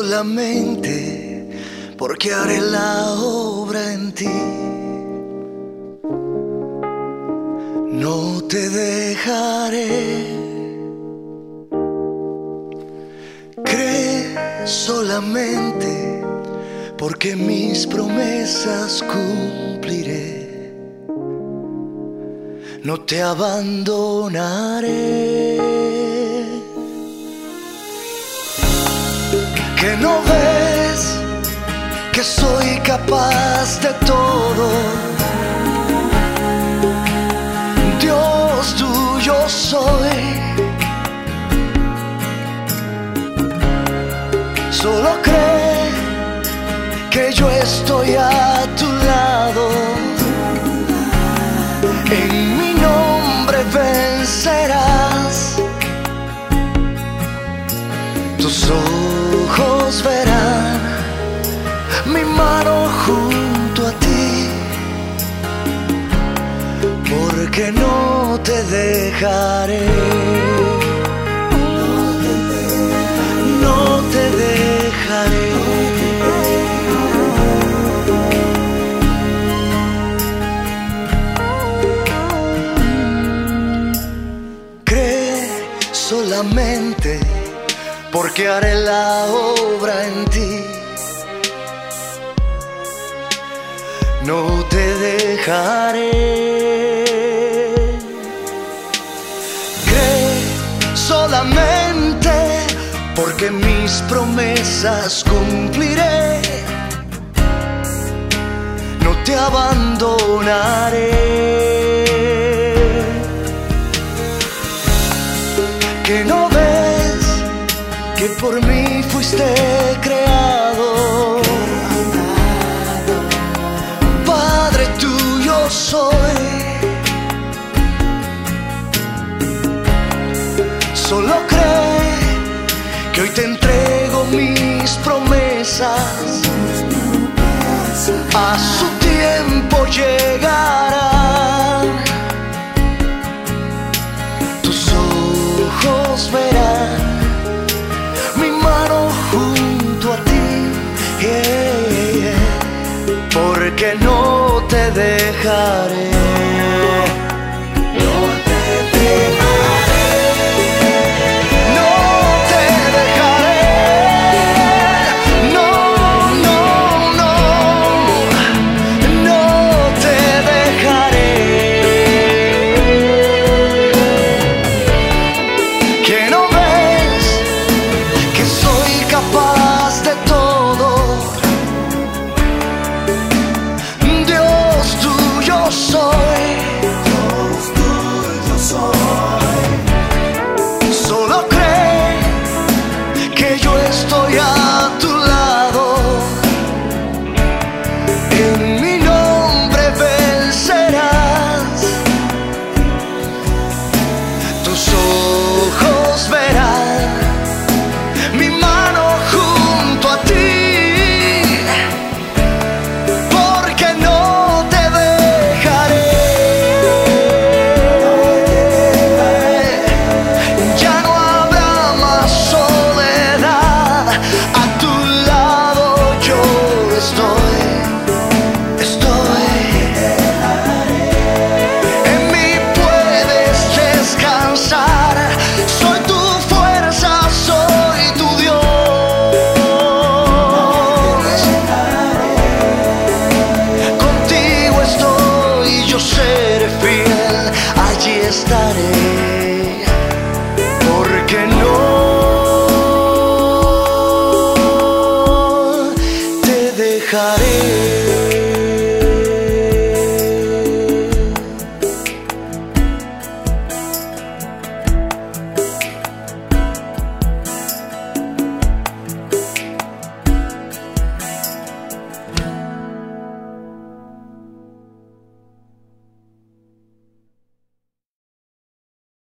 solamente porque haré la obra en ti. No te dejaré. Cree solamente porque mis promesas cumpliré. No te abandonaré. Que no ves que soy capaz de todo. Dios tuyo soy. Solo cree que yo estoy a tu lado. En mi nombre vencerás. Tus ojos verán mi mano junto a ti, porque no te dejaré. No te dejaré. Cree solamente porque haré la obra en ti. No te dejaré. Cree solamente porque mis promesas cumpliré. No te abandonaré. Que no ves que por mí fuiste creado. Padre tuyo soy. Solo cree que hoy te entrego mis promesas. A su tiempo llegarán. Tus ojos verán mi mano junto a ti, yeah, yeah, porque no te dejaré.